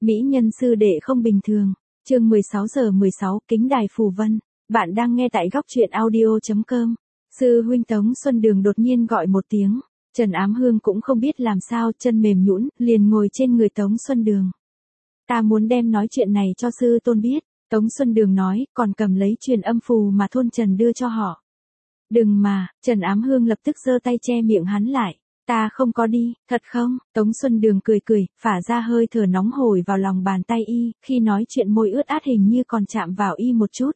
Mỹ nhân sư đệ không bình thường. Chương 16:16 Kính đài phù vân. Bạn đang nghe tại góc truyện audio.com. Sư huynh Tống Xuân Đường đột nhiên gọi một tiếng. Trần Ám Hương cũng không biết làm sao, chân mềm nhũn, liền ngồi trên người Tống Xuân Đường. Ta muốn đem nói chuyện này cho sư tôn biết. Tống Xuân Đường nói, còn cầm lấy truyền âm phù mà thôn Trần đưa cho họ. Đừng mà, Trần Ám Hương lập tức giơ tay che miệng hắn lại. Ta không có đi, thật không? Tống Xuân Đường cười cười, phả ra hơi thở nóng hổi vào lòng bàn tay y, khi nói chuyện môi ướt át hình như còn chạm vào y một chút.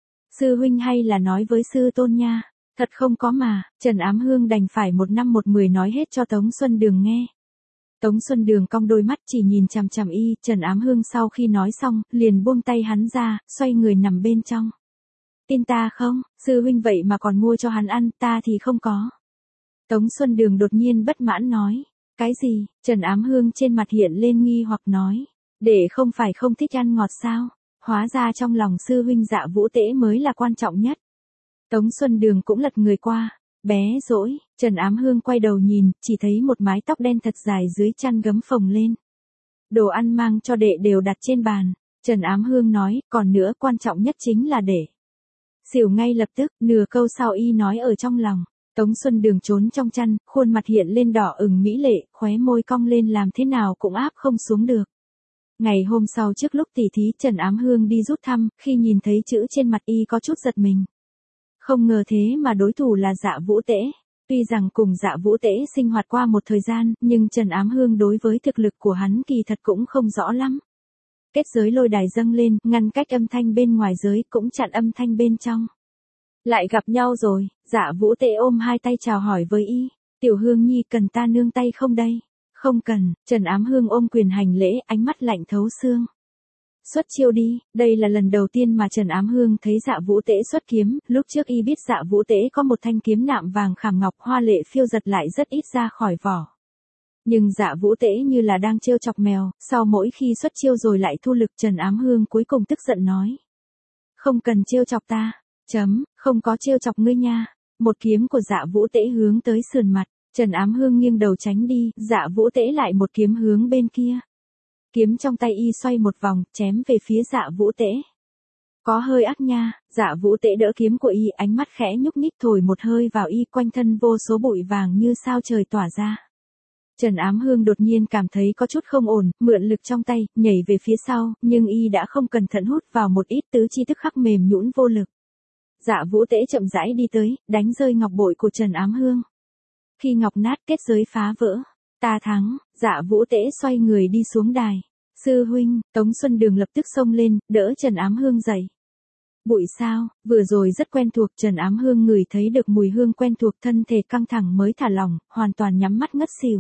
Sư huynh hay là nói với sư tôn nha? Thật không có mà, Trần Ám Hương đành phải một năm một mười nói hết cho Tống Xuân Đường nghe. Tống Xuân Đường cong đôi mắt chỉ nhìn chằm chằm y, Trần Ám Hương sau khi nói xong, liền buông tay hắn ra, xoay người nằm bên trong. Tin ta không, sư huynh vậy mà còn mua cho hắn ăn, ta thì không có. Tống Xuân Đường đột nhiên bất mãn nói. Cái gì? Trần Ám Hương trên mặt hiện lên nghi hoặc nói. Để không phải không thích ăn ngọt sao? Hóa ra trong lòng sư huynh Dạ Vũ Tễ mới là quan trọng nhất. Tống Xuân Đường cũng lật người qua. Bé dỗi, Trần Ám Hương quay đầu nhìn, chỉ thấy một mái tóc đen thật dài dưới chăn gấm phồng lên. Đồ ăn mang cho đệ đều đặt trên bàn. Trần Ám Hương nói, còn nữa quan trọng nhất chính là đệ. Xỉu ngay lập tức, nửa câu sau y nói ở trong lòng. Tống Xuân Đường trốn trong chăn, khuôn mặt hiện lên đỏ ửng mỹ lệ, khóe môi cong lên làm thế nào cũng áp không xuống được. Ngày hôm sau trước lúc tỉ thí Trần Ám Hương đi rút thăm, khi nhìn thấy chữ trên mặt y có chút giật mình. Không ngờ thế mà đối thủ là Dạ Vũ Tễ. Tuy rằng cùng Dạ Vũ Tễ sinh hoạt qua một thời gian, nhưng Trần Ám Hương đối với thực lực của hắn kỳ thật cũng không rõ lắm. Kết giới lôi đài dâng lên, ngăn cách âm thanh bên ngoài giới cũng chặn âm thanh bên trong. Lại gặp nhau rồi, Dạ Vũ Tễ ôm hai tay chào hỏi với y. Tiểu Hương Nhi cần ta nương tay không đây? Không cần, Trần Ám Hương ôm quyền hành lễ, ánh mắt lạnh thấu xương. Xuất chiêu đi, đây là lần đầu tiên mà Trần Ám Hương thấy Dạ Vũ Tễ xuất kiếm, lúc trước y biết Dạ Vũ Tễ có một thanh kiếm nạm vàng khảm ngọc hoa lệ phiêu giật lại rất ít ra khỏi vỏ. Nhưng Dạ Vũ Tễ như là đang trêu chọc mèo, sau mỗi khi xuất chiêu rồi lại thu lực. Trần Ám Hương cuối cùng tức giận nói. Không cần trêu chọc ta. Không có trêu chọc ngươi nha. Một kiếm của Dạ Vũ Tễ hướng tới sườn mặt, Trần Ám Hương nghiêng đầu tránh đi, Dạ Vũ Tễ lại một kiếm hướng bên kia. Kiếm trong tay y xoay một vòng, chém về phía Dạ Vũ Tễ. Có hơi ác nha, Dạ Vũ Tễ đỡ kiếm của y, ánh mắt khẽ nhúc nhích thổi một hơi vào y, quanh thân vô số bụi vàng như sao trời tỏa ra. Trần Ám Hương đột nhiên cảm thấy có chút không ổn, mượn lực trong tay, nhảy về phía sau, nhưng y đã không cẩn thận hút vào một ít tứ chi tức khắc mềm nhũn vô lực. Dạ Vũ Tễ chậm rãi đi tới, đánh rơi ngọc bội của Trần Ám Hương. Khi ngọc nát kết giới phá vỡ. Ta thắng, Dạ Vũ Tễ xoay người đi xuống đài. Sư huynh, Tống Xuân Đường lập tức xông lên, đỡ Trần Ám Hương dậy. Bụi sao, vừa rồi rất quen thuộc. Trần Ám Hương ngửi thấy được mùi hương quen thuộc, thân thể căng thẳng mới thả lỏng, hoàn toàn nhắm mắt ngất xỉu.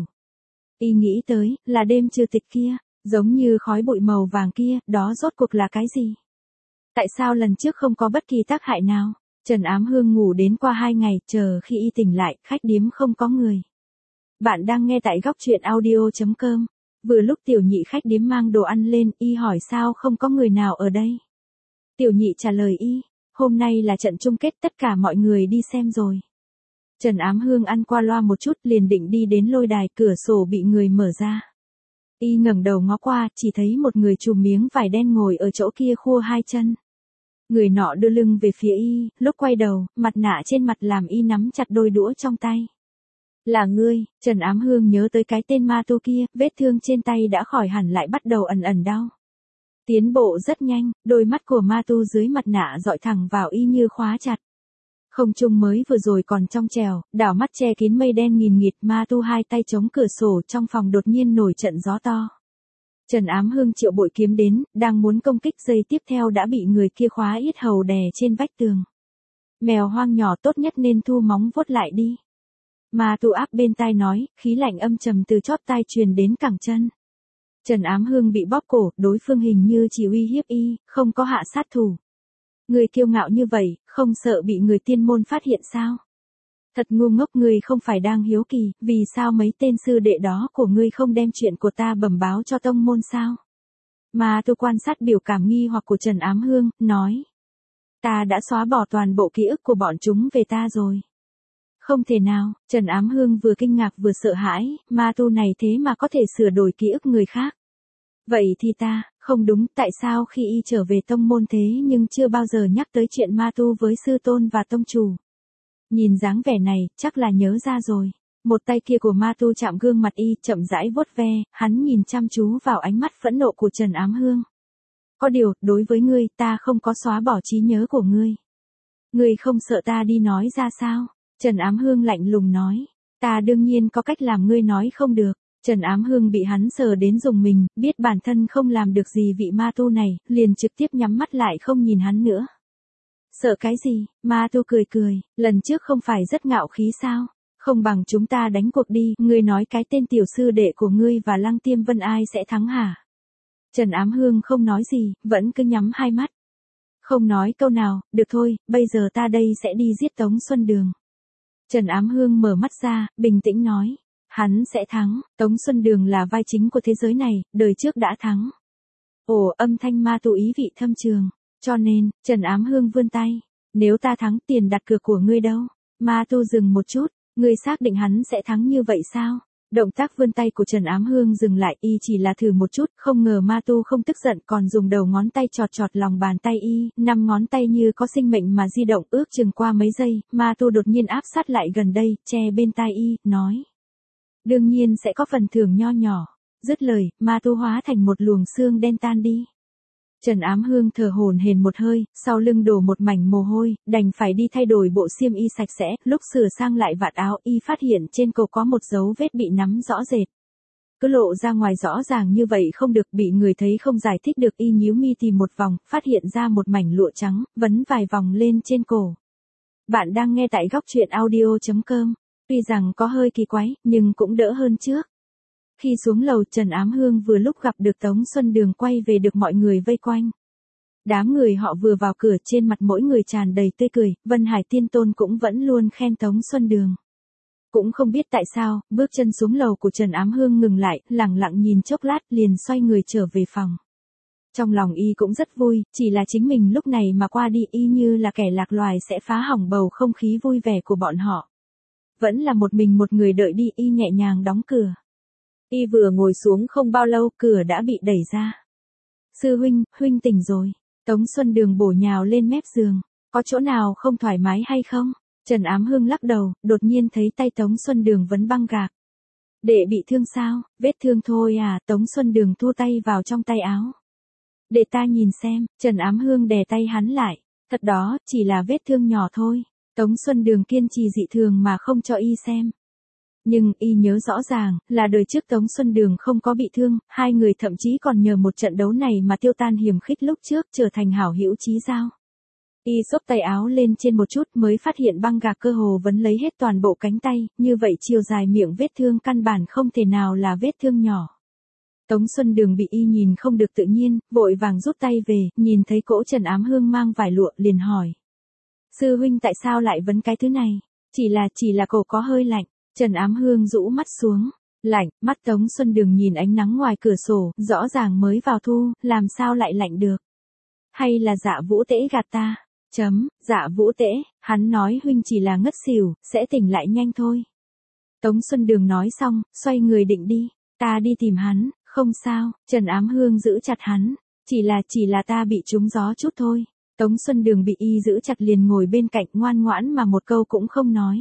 Y nghĩ tới, là đêm trừ tịch kia, giống như khói bụi màu vàng kia, đó rốt cuộc là cái gì? Tại sao lần trước không có bất kỳ tác hại nào? Trần Ám Hương ngủ đến qua 2 ngày, chờ khi y tỉnh lại, khách điếm không có người. Bạn đang nghe tại góc truyện audio.com. Vừa lúc tiểu nhị khách điếm mang đồ ăn lên, y hỏi sao không có người nào ở đây. Tiểu nhị trả lời y, hôm nay là trận chung kết, tất cả mọi người đi xem rồi. Trần Ám Hương ăn qua loa một chút, liền định đi đến lôi đài, cửa sổ bị người mở ra. Y ngẩng đầu ngó qua, chỉ thấy một người trùm miếng vải đen ngồi ở chỗ kia khua hai chân. Người nọ đưa lưng về phía y, lúc quay đầu, mặt nạ trên mặt làm y nắm chặt đôi đũa trong tay. Là ngươi, Trần Ám Hương nhớ tới cái tên ma tu kia, vết thương trên tay đã khỏi hẳn lại bắt đầu ẩn ẩn đau. Tiến bộ rất nhanh, đôi mắt của ma tu dưới mặt nạ dọi thẳng vào y như khóa chặt. Không trung mới vừa rồi còn trong trèo, đảo mắt che kín mây đen nghìn nghịt, ma tu hai tay chống cửa sổ, trong phòng đột nhiên nổi trận gió to. Trần Ám Hương triệu bội kiếm đến, đang muốn công kích, giây tiếp theo đã bị người kia khóa yết hầu đè trên vách tường. Mèo hoang nhỏ tốt nhất nên thu móng vuốt lại đi. Ma tu áp bên tai nói, khí lạnh âm trầm từ chóp tai truyền đến cẳng chân. Trần Ám Hương bị bóp cổ, đối phương hình như chỉ uy hiếp y, không có hạ sát thủ. Người kiêu ngạo như vậy, không sợ bị người tiên môn phát hiện sao? Thật ngu ngốc, ngươi không phải đang hiếu kỳ, vì sao mấy tên sư đệ đó của ngươi không đem chuyện của ta bẩm báo cho tông môn sao? Mà tôi quan sát biểu cảm nghi hoặc của Trần Ám Hương, nói. Ta đã xóa bỏ toàn bộ ký ức của bọn chúng về ta rồi. Không thể nào, Trần Ám Hương vừa kinh ngạc vừa sợ hãi, ma tu này thế mà có thể sửa đổi ký ức người khác. Vậy thì ta, không đúng, tại sao khi y trở về tông môn thế nhưng chưa bao giờ nhắc tới chuyện ma tu với sư tôn và tông chủ. Nhìn dáng vẻ này, chắc là nhớ ra rồi. Một tay kia của ma tu chạm gương mặt y, chậm rãi vuốt ve, hắn nhìn chăm chú vào ánh mắt phẫn nộ của Trần Ám Hương. Có điều, đối với ngươi, ta không có xóa bỏ trí nhớ của ngươi. Ngươi không sợ ta đi nói ra sao? Trần Ám Hương lạnh lùng nói. Ta đương nhiên có cách làm ngươi nói không được. Trần Ám Hương bị hắn sờ đến rùng mình, biết bản thân không làm được gì vị ma tu này, liền trực tiếp nhắm mắt lại không nhìn hắn nữa. Sợ cái gì? Ma tu cười cười, lần trước không phải rất ngạo khí sao? Không bằng chúng ta đánh cuộc đi, ngươi nói cái tên tiểu sư đệ của ngươi và Lăng Tiêm Vân ai sẽ thắng hả? Trần Ám Hương không nói gì, vẫn cứ nhắm hai mắt. Không nói câu nào, được thôi, bây giờ ta đây sẽ đi giết Tống Xuân Đường. Trần Ám Hương mở mắt ra, bình tĩnh nói. Hắn sẽ thắng, Tống Xuân Đường là vai chính của thế giới này, đời trước đã thắng. Ồ, âm thanh ma tu ý vị thâm trường. Cho nên, Trần Ám Hương vươn tay. Nếu ta thắng, tiền đặt cược của ngươi đâu? Ma tu dừng một chút, ngươi xác định hắn sẽ thắng như vậy sao? Động tác vươn tay của Trần Ám Hương dừng lại, y chỉ là thử một chút, không ngờ ma tu không tức giận còn dùng đầu ngón tay chọt chọt lòng bàn tay y, 5 ngón tay như có sinh mệnh mà di động, ước chừng qua mấy giây, ma tu đột nhiên áp sát lại gần đây, che bên tai y, nói. Đương nhiên sẽ có phần thưởng nho nhỏ. Dứt lời, ma tu hóa thành một luồng xương đen tan đi. Trần Ám Hương thở hổn hển một hơi, sau lưng đổ một mảnh mồ hôi, đành phải đi thay đổi bộ xiêm y sạch sẽ, lúc sửa sang lại vạt áo y phát hiện trên cổ có một dấu vết bị nắm rõ rệt. Cứ lộ ra ngoài rõ ràng như vậy không được, bị người thấy không giải thích được, y nhíu mi tìm một vòng, phát hiện ra một mảnh lụa trắng, vấn vài vòng lên trên cổ. Bạn đang nghe tại góc truyện audio.com. Tuy rằng có hơi kỳ quái, nhưng cũng đỡ hơn trước. Khi xuống lầu, Trần Ám Hương vừa lúc gặp được Tống Xuân Đường quay về được mọi người vây quanh. Đám người họ vừa vào cửa, trên mặt mỗi người tràn đầy tươi cười, Vân Hải Tiên Tôn cũng vẫn luôn khen Tống Xuân Đường. Cũng không biết tại sao, bước chân xuống lầu của Trần Ám Hương ngừng lại, lẳng lặng nhìn chốc lát liền xoay người trở về phòng. Trong lòng y cũng rất vui, chỉ là chính mình lúc này mà qua đi y như là kẻ lạc loài sẽ phá hỏng bầu không khí vui vẻ của bọn họ. Vẫn là một mình một người đợi đi, y nhẹ nhàng đóng cửa. Y vừa ngồi xuống không bao lâu, cửa đã bị đẩy ra. Sư huynh, huynh tỉnh rồi. Tống Xuân Đường bổ nhào lên mép giường. Có chỗ nào không thoải mái hay không? Trần Ám Hương lắc đầu, đột nhiên thấy tay Tống Xuân Đường vấn băng gạc. Đệ bị thương sao? Vết thương thôi à? Tống Xuân Đường thu tay vào trong tay áo. Để ta nhìn xem. Trần Ám Hương đè tay hắn lại. Thật đó, chỉ là vết thương nhỏ thôi. Tống Xuân Đường kiên trì dị thường mà không cho y xem. Nhưng y nhớ rõ ràng, là đời trước Tống Xuân Đường không có bị thương, hai người thậm chí còn nhờ một trận đấu này mà tiêu tan hiểm khích lúc trước, trở thành hảo hữu chí giao. Y xốc tay áo lên trên một chút mới phát hiện băng gạc cơ hồ vấn lấy hết toàn bộ cánh tay, như vậy chiều dài miệng vết thương căn bản không thể nào là vết thương nhỏ. Tống Xuân Đường bị y nhìn không được tự nhiên, vội vàng rút tay về, nhìn thấy cỗ Trần Ám Hương mang vải lụa liền hỏi. Sư huynh tại sao lại vấn cái thứ này? Chỉ là cổ có hơi lạnh. Trần Ám Hương rũ mắt xuống. Lạnh, mắt Tống Xuân Đường nhìn ánh nắng ngoài cửa sổ, rõ ràng mới vào thu, làm sao lại lạnh được? Hay là Dạ Vũ Tễ gạt ta? Dạ Vũ Tễ, hắn nói huynh chỉ là ngất xỉu, sẽ tỉnh lại nhanh thôi. Tống Xuân Đường nói xong, xoay người định đi. Ta đi tìm hắn, không sao. Trần Ám Hương giữ chặt hắn. Chỉ là ta bị trúng gió chút thôi. Tống Xuân Đường bị y giữ chặt liền ngồi bên cạnh ngoan ngoãn mà một câu cũng không nói.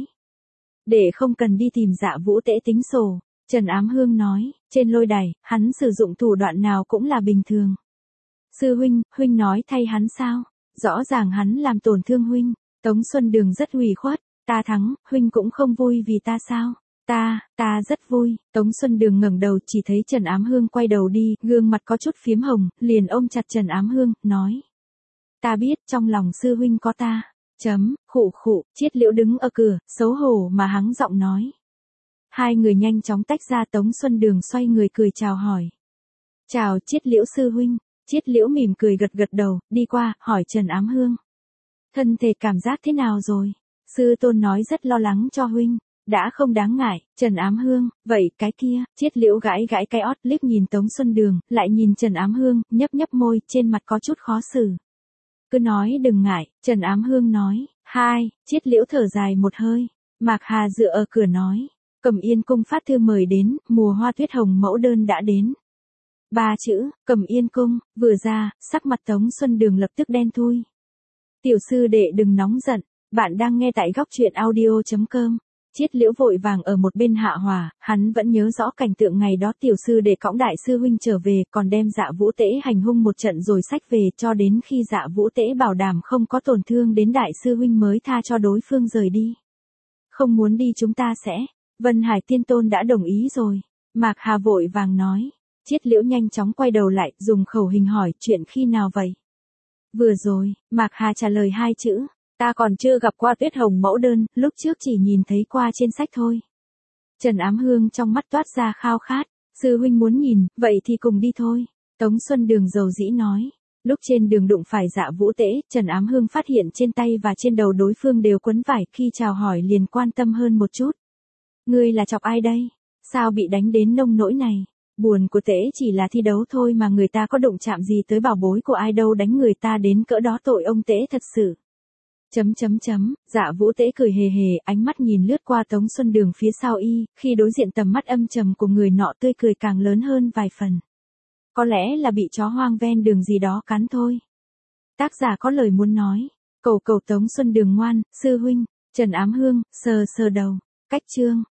Để không cần đi tìm Dạ Vũ Tễ tính sổ. Trần Ám Hương nói, trên lôi đài, hắn sử dụng thủ đoạn nào cũng là bình thường. Sư huynh nói thay hắn sao? Rõ ràng hắn làm tổn thương huynh. Tống Xuân Đường rất ủy khuất. Ta thắng, huynh cũng không vui vì ta sao? Ta rất vui. Tống Xuân Đường ngẩng đầu chỉ thấy Trần Ám Hương quay đầu đi, gương mặt có chút phiếm hồng, liền ôm chặt Trần Ám Hương, nói. Ta biết trong lòng sư huynh có ta. Khụ, Chiết Liễu đứng ở cửa, xấu hổ mà hắng giọng nói. Hai người nhanh chóng tách ra. Tống Xuân Đường xoay người cười chào hỏi. Chào Chiết Liễu sư huynh. Chiết Liễu mỉm cười gật đầu, đi qua, hỏi Trần Ám Hương. Thân thể cảm giác thế nào rồi? Sư tôn nói rất lo lắng cho huynh. Đã không đáng ngại. Trần Ám Hương, vậy cái kia, Chiết Liễu gãi cái ót, liếc nhìn Tống Xuân Đường, lại nhìn Trần Ám Hương, nhấp môi, trên mặt có chút khó xử. Cứ nói đừng ngại, Trần Ám Hương nói. Chiết Liễu thở dài một hơi. Mạc Hà dựa ở cửa nói. Cẩm Yên cung phát thư mời đến, mùa hoa tuyết hồng mẫu đơn đã đến. Ba chữ, Cầm Yên Cung, vừa ra, sắc mặt Tống Xuân Đường lập tức đen thui. Tiểu sư đệ đừng nóng giận, bạn đang nghe tại góc truyện audio.com. Chiết Liễu vội vàng ở một bên hạ hòa, hắn vẫn nhớ rõ cảnh tượng ngày đó tiểu sư đệ cõng đại sư huynh trở về, còn đem Dạ Vũ Tế hành hung một trận rồi xách về, cho đến khi Dạ Vũ Tế bảo đảm không có tổn thương đến đại sư huynh mới tha cho đối phương rời đi. Không muốn đi chúng ta sẽ, Vân Hải Tiên Tôn đã đồng ý rồi, Mạc Hà vội vàng nói. Chiết Liễu nhanh chóng quay đầu lại, dùng khẩu hình hỏi, chuyện khi nào vậy? Vừa rồi, Mạc Hà trả lời hai chữ, ta còn chưa gặp qua Tuyết Hồng mẫu đơn, lúc trước chỉ nhìn thấy qua trên sách thôi. Trần Ám Hương trong mắt toát ra khao khát, sư huynh muốn nhìn, vậy thì cùng đi thôi. Tống Xuân Đường dầu dĩ nói. Lúc trên đường đụng phải Dạ Vũ Tế, Trần Ám Hương phát hiện trên tay và trên đầu đối phương đều quấn vải, khi chào hỏi liền quan tâm hơn một chút. Ngươi là chọc ai đây? Sao bị đánh đến nông nỗi này? Buồn của Tế chỉ là thi đấu thôi mà người ta có đụng chạm gì tới bảo bối của ai đâu, đánh người ta đến cỡ đó tội ông Tế thật sự. Dạ Vũ Tế cười hề hề, ánh mắt nhìn lướt qua Tống Xuân Đường phía sau y, khi đối diện tầm mắt âm trầm của người nọ tươi cười càng lớn hơn vài phần. Có lẽ là bị chó hoang ven đường gì đó cắn thôi. Tác giả có lời muốn nói, cầu Tống Xuân Đường ngoan, sư huynh. Trần Ám Hương, sờ đầu, cách chương.